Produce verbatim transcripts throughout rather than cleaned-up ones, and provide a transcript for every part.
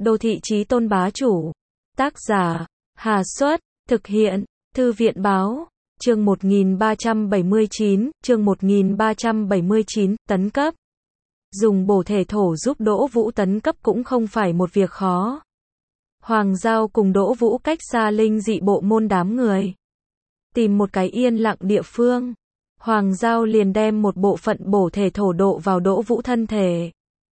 Đô thị chí tôn bá chủ. Tác giả, Hà Xuất, thực hiện, Thư viện báo, chương một nghìn ba trăm bảy mươi chín, chương một nghìn ba trăm bảy mươi chín, tấn cấp. Dùng bổ thể thổ giúp Đỗ Vũ tấn cấp cũng không phải một việc khó. Hoàng Giao cùng Đỗ Vũ cách xa linh dị bộ môn đám người. Tìm một cái yên lặng địa phương. Hoàng Giao liền đem một bộ phận bổ thể thổ độ vào Đỗ Vũ thân thể.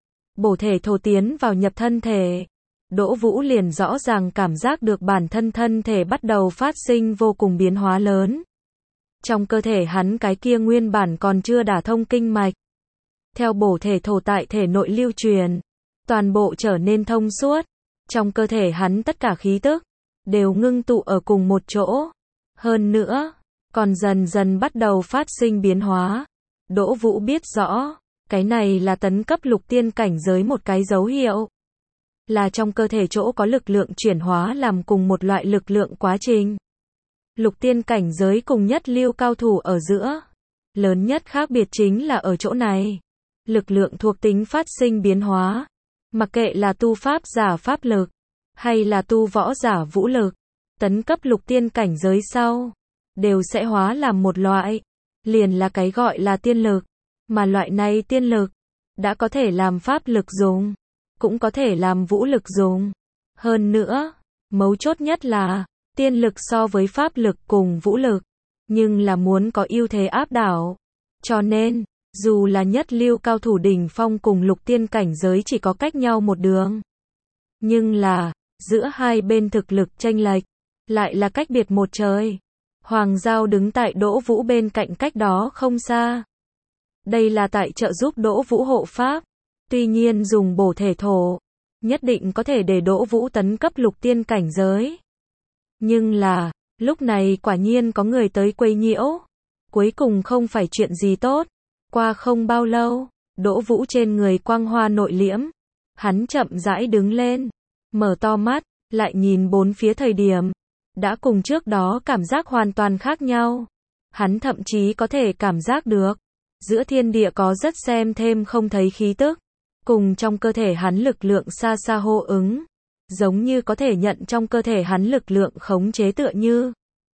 Bổ thể thổ tiến vào nhập thân thể. Đỗ Vũ liền rõ ràng cảm giác được bản thân thân thể bắt đầu phát sinh vô cùng biến hóa lớn. Trong cơ thể hắn cái kia nguyên bản còn chưa đả thông kinh mạch. Theo bổ thể thổ tại thể nội lưu truyền, toàn bộ trở nên thông suốt. Trong cơ thể hắn tất cả khí tức đều ngưng tụ ở cùng một chỗ. Hơn nữa, còn dần dần bắt đầu phát sinh biến hóa. Đỗ Vũ biết rõ, cái này là tấn cấp lục tiên cảnh giới một cái dấu hiệu. Là trong cơ thể chỗ có lực lượng chuyển hóa làm cùng một loại lực lượng quá trình. Lục tiên cảnh giới cùng nhất lưu cao thủ ở giữa. Lớn nhất khác biệt chính là ở chỗ này. Lực lượng thuộc tính phát sinh biến hóa. Mặc kệ là tu pháp giả pháp lực, hay là tu võ giả vũ lực, tấn cấp lục tiên cảnh giới sau, đều sẽ hóa làm một loại, liền là cái gọi là tiên lực, mà loại này tiên lực, đã có thể làm pháp lực dùng, cũng có thể làm vũ lực dùng. Hơn nữa, mấu chốt nhất là, tiên lực so với pháp lực cùng vũ lực, nhưng là muốn có ưu thế áp đảo. Cho nên, dù là nhất lưu cao thủ đỉnh phong cùng lục tiên cảnh giới chỉ có cách nhau một đường. Nhưng là, giữa hai bên thực lực chênh lệch, lại là cách biệt một trời. Hoàng Giao đứng tại Đỗ Vũ bên cạnh cách đó không xa. Đây là tại trợ giúp Đỗ Vũ hộ pháp. Tuy nhiên dùng bổ thể thổ, nhất định có thể để Đỗ Vũ tấn cấp lục tiên cảnh giới. Nhưng là, lúc này quả nhiên có người tới quấy nhiễu. Cuối cùng không phải chuyện gì tốt. Qua không bao lâu, Đỗ Vũ trên người quang hoa nội liễm. Hắn chậm rãi đứng lên, mở to mắt, lại nhìn bốn phía thời điểm. Đã cùng trước đó cảm giác hoàn toàn khác nhau. Hắn thậm chí có thể cảm giác được, giữa thiên địa có rất xem thêm không thấy khí tức. Cùng trong cơ thể hắn lực lượng xa xa hô ứng. Giống như có thể nhận trong cơ thể hắn lực lượng khống chế tựa như.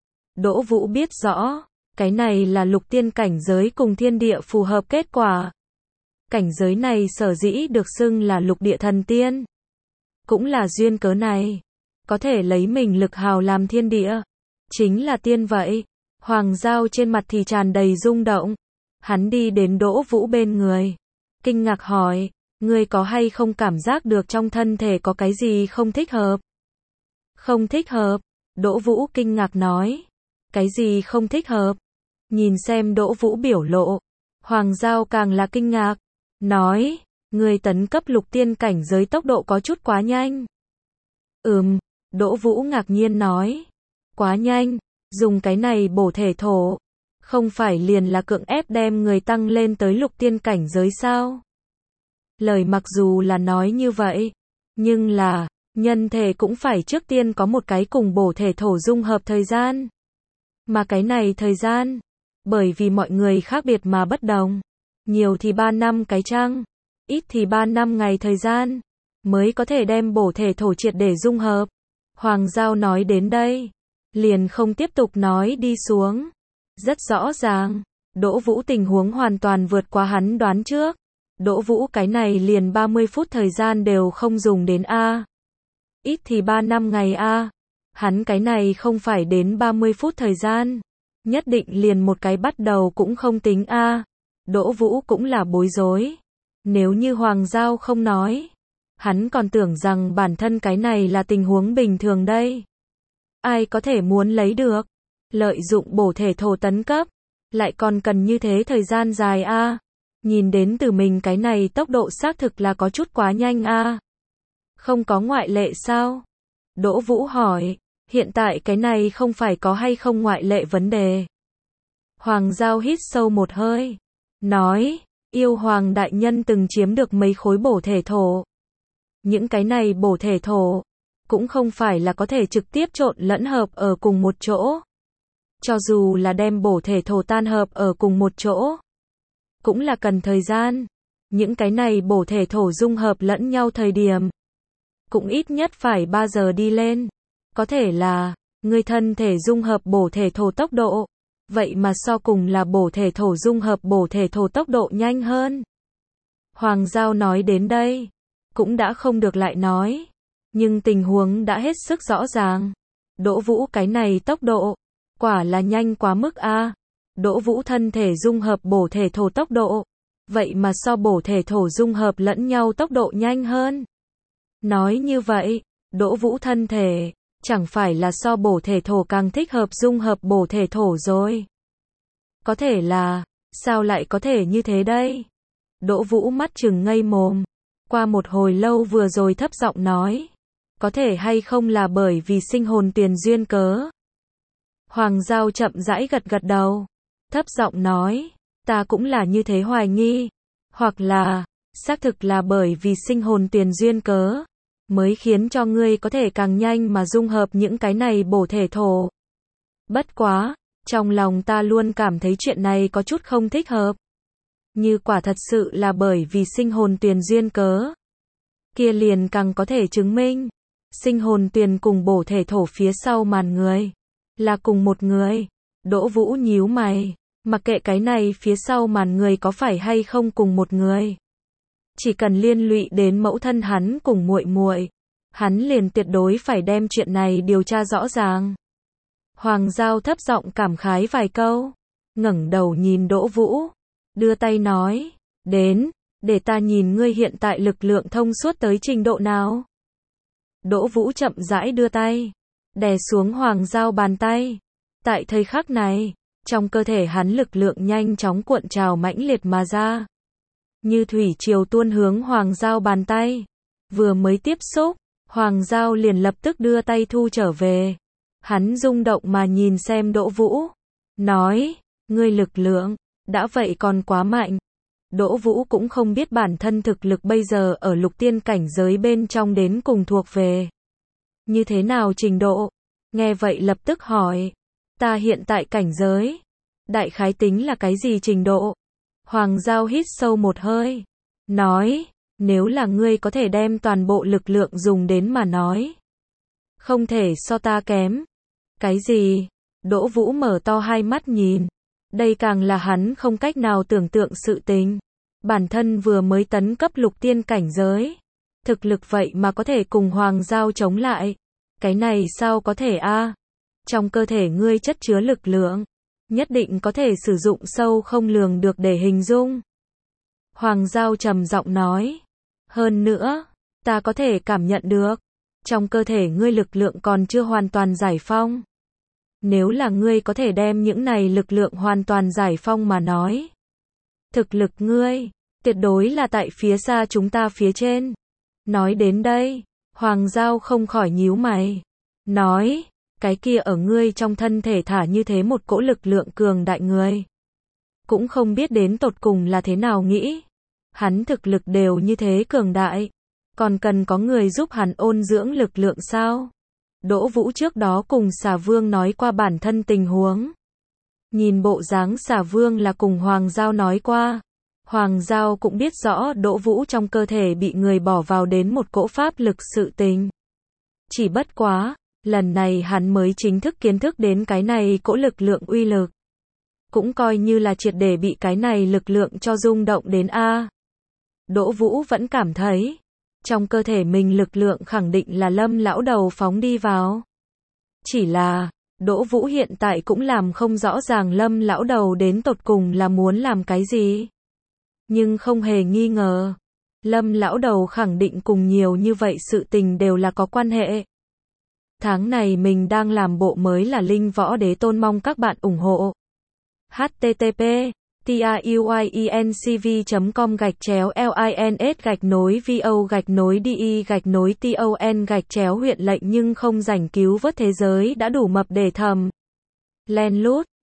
Đỗ Vũ biết rõ, cái này là lục tiên cảnh giới cùng thiên địa phù hợp kết quả. Cảnh giới này sở dĩ được xưng là lục địa thần tiên. Cũng là duyên cớ này. Có thể lấy mình lực hào làm thiên địa. Chính là tiên vậy. Hoàng Giao trên mặt thì tràn đầy rung động. Hắn đi đến Đỗ Vũ bên người. Kinh ngạc hỏi, ngươi có hay không cảm giác được trong thân thể có cái gì không thích hợp? Không thích hợp. Đỗ Vũ kinh ngạc nói. Cái gì không thích hợp? Nhìn xem Đỗ Vũ biểu lộ. Hoàng Giao càng là kinh ngạc. Nói, ngươi tấn cấp lục tiên cảnh giới tốc độ có chút quá nhanh. Ừm, Đỗ Vũ ngạc nhiên nói. Quá nhanh, dùng cái này bổ thể thổ. Không phải liền là cưỡng ép đem người tăng lên tới lục tiên cảnh giới sao? Lời mặc dù là nói như vậy, nhưng là, nhân thể cũng phải trước tiên có một cái cùng bổ thể thổ dung hợp thời gian. Mà cái này thời gian, bởi vì mọi người khác biệt mà bất đồng. Nhiều thì ba năm cái chăng, ít thì ba năm ngày thời gian, mới có thể đem bổ thể thổ triệt để dung hợp. Hoàng Giao nói đến đây, liền không tiếp tục nói đi xuống. Rất rõ ràng, Đỗ Vũ tình huống hoàn toàn vượt qua hắn đoán trước. Đỗ Vũ cái này liền ba mươi phút thời gian đều không dùng đến A. Ít thì ba năm ngày A. Hắn cái này không phải đến ba mươi phút thời gian. Nhất định liền một cái bắt đầu cũng không tính A. Đỗ Vũ cũng là bối rối. Nếu như Hoàng Giao không nói, hắn còn tưởng rằng bản thân cái này là tình huống bình thường đây. Ai có thể muốn lấy được? Lợi dụng bổ thể thổ tấn cấp, lại còn cần như thế thời gian dài A. Nhìn đến từ mình cái này tốc độ xác thực là có chút quá nhanh A. Không có ngoại lệ sao? Đỗ Vũ hỏi, hiện tại cái này không phải có hay không ngoại lệ vấn đề. Hoàng Giao hít sâu một hơi, nói, yêu hoàng đại nhân từng chiếm được mấy khối bổ thể thổ. Những cái này bổ thể thổ, cũng không phải là có thể trực tiếp trộn lẫn hợp ở cùng một chỗ. Cho dù là đem bổ thể thổ tan hợp ở cùng một chỗ, cũng là cần thời gian. Những cái này bổ thể thổ dung hợp lẫn nhau thời điểm, cũng ít nhất phải ba giờ đi lên. Có thể là, ngươi thân thể dung hợp bổ thể thổ tốc độ. Vậy mà so cùng là bổ thể thổ dung hợp bổ thể thổ tốc độ nhanh hơn. Hoàng Giao nói đến đây, cũng đã không được lại nói. Nhưng tình huống đã hết sức rõ ràng. Đỗ Vũ cái này tốc độ, quả là nhanh quá mức a. Đỗ Vũ thân thể dung hợp bổ thể thổ tốc độ. Vậy mà so bổ thể thổ dung hợp lẫn nhau tốc độ nhanh hơn. Nói như vậy, Đỗ Vũ thân thể, chẳng phải là so bổ thể thổ càng thích hợp dung hợp bổ thể thổ rồi. Có thể là, sao lại có thể như thế đây? Đỗ Vũ mắt trừng ngây mồm. Qua một hồi lâu vừa rồi thấp giọng nói. Có thể hay không là bởi vì sinh hồn tuyền duyên cớ? Hoàng Giao chậm rãi gật gật đầu. Thấp giọng nói, ta cũng là như thế hoài nghi. Hoặc là, xác thực là bởi vì sinh hồn tuyền duyên cớ, mới khiến cho ngươi có thể càng nhanh mà dung hợp những cái này bổ thể thổ. Bất quá, trong lòng ta luôn cảm thấy chuyện này có chút không thích hợp. Như quả thật sự là bởi vì sinh hồn tuyền duyên cớ, kia liền càng có thể chứng minh, sinh hồn tuyền cùng bổ thể thổ phía sau màn người, là cùng một người. Đỗ Vũ nhíu mày, mặc kệ cái này phía sau màn người có phải hay không cùng một người. Chỉ cần liên lụy đến mẫu thân hắn cùng muội muội, hắn liền tuyệt đối phải đem chuyện này điều tra rõ ràng. Hoàng Giao thấp giọng cảm khái vài câu, ngẩng đầu nhìn Đỗ Vũ, đưa tay nói, đến, để ta nhìn ngươi hiện tại lực lượng thông suốt tới trình độ nào. Đỗ Vũ chậm rãi đưa tay, đè xuống Hoàng Giao bàn tay. Tại thời khắc này, trong cơ thể hắn lực lượng nhanh chóng cuộn trào mãnh liệt mà ra. Như thủy triều tuôn hướng Hoàng Giao bàn tay. Vừa mới tiếp xúc, Hoàng Giao liền lập tức đưa tay thu trở về. Hắn rung động mà nhìn xem Đỗ Vũ. Nói, ngươi lực lượng, đã vậy còn quá mạnh. Đỗ Vũ cũng không biết bản thân thực lực bây giờ ở lục tiên cảnh giới bên trong đến cùng thuộc về như thế nào trình độ. Nghe vậy lập tức hỏi, ta hiện tại cảnh giới, đại khái tính là cái gì trình độ? Hoàng Giao hít sâu một hơi, nói, nếu là ngươi có thể đem toàn bộ lực lượng dùng đến mà nói, không thể so ta kém. Cái gì? Đỗ Vũ mở to hai mắt nhìn. Đây càng là hắn không cách nào tưởng tượng sự tình. Bản thân vừa mới tấn cấp lục tiên cảnh giới, thực lực vậy mà có thể cùng Hoàng Giao chống lại. Cái này sao có thể a? Trong cơ thể ngươi chất chứa lực lượng, nhất định có thể sử dụng sâu không lường được để hình dung. Hoàng Giao trầm giọng nói, hơn nữa, ta có thể cảm nhận được, trong cơ thể ngươi lực lượng còn chưa hoàn toàn giải phong. Nếu là ngươi có thể đem những này lực lượng hoàn toàn giải phong mà nói, thực lực ngươi, tuyệt đối là tại phía xa chúng ta phía trên. Nói đến đây, Hoàng Giao không khỏi nhíu mày. Nói, cái kia ở ngươi trong thân thể thả như thế một cỗ lực lượng cường đại người. Cũng không biết đến tột cùng là thế nào nghĩ. Hắn thực lực đều như thế cường đại. Còn cần có người giúp hắn ôn dưỡng lực lượng sao? Đỗ Vũ trước đó cùng Xà Vương nói qua bản thân tình huống. Nhìn bộ dáng Xà Vương là cùng Hoàng Giao nói qua. Hoàng Giao cũng biết rõ Đỗ Vũ trong cơ thể bị người bỏ vào đến một cỗ pháp lực sự tình. Chỉ bất quá, lần này hắn mới chính thức kiến thức đến cái này cỗ lực lượng uy lực. Cũng coi như là triệt để bị cái này lực lượng cho rung động đến a. Đỗ Vũ vẫn cảm thấy, trong cơ thể mình lực lượng khẳng định là Lâm lão đầu phóng đi vào. Chỉ là, Đỗ Vũ hiện tại cũng làm không rõ ràng Lâm lão đầu đến tột cùng là muốn làm cái gì. Nhưng không hề nghi ngờ, Lâm lão đầu khẳng định cùng nhiều như vậy sự tình đều là có quan hệ. Tháng này mình đang làm bộ mới là Linh Võ Đế Tôn, mong các bạn ủng hộ. h t t p truyencv chấm com gạch chéo lins gạch nối vo gạch nối de gạch nối ton gạch chéo huyện lệnh nhưng không rảnh cứu vớt thế giới đã đủ mập để thầm. Len lút.